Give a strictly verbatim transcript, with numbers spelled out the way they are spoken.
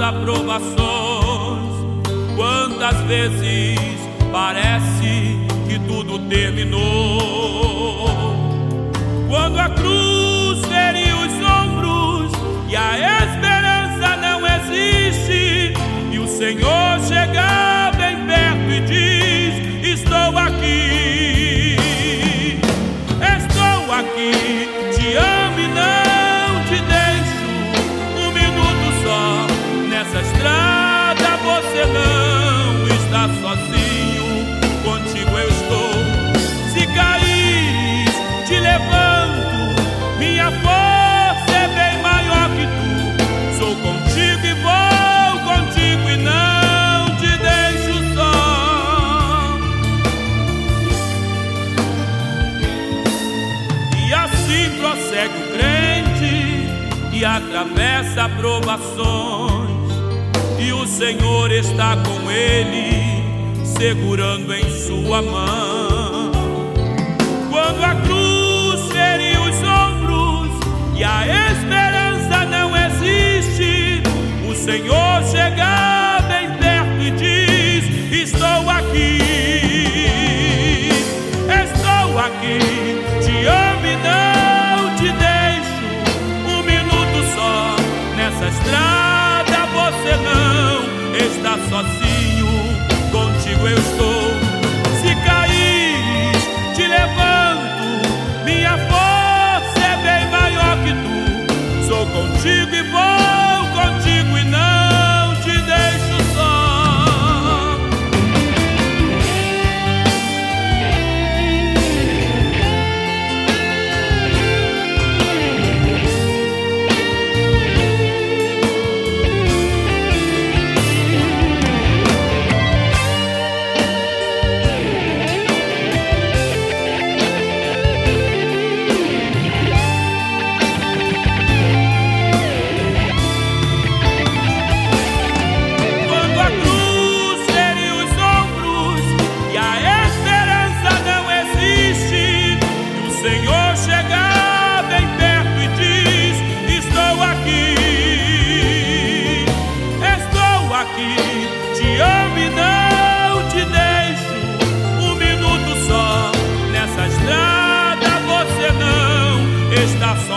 provações. Quantas vezes parece que tudo terminou, quando a cruz feriu os ombros e a esperança não existe, e o Senhor chega bem perto e diz: estou aqui, estou aqui, te amo e não te deixo um minuto só. Nessa estrada você não está sozinho, contigo eu estou. Se caíres, te levanto, minha força é bem maior que tu. Sou contigo e vou contigo e não te deixo só. E assim prossegue o crente e atravessa provações, e o Senhor está com ele, segurando em sua mão. Quando a cruz feriu os ombros e a esperança não existe, o Senhor chega bem perto e diz: estou aqui, estou aqui, te amo e não te deixo um minuto só. Nessa estrada você não está sozinho, contigo eu estou. Se caíres, te levanto, minha força é bem maior que tu. Sou contigo e vou contigo e não te deixo só. Te amo e não te deixo um minuto só. Nessa estrada você não está só.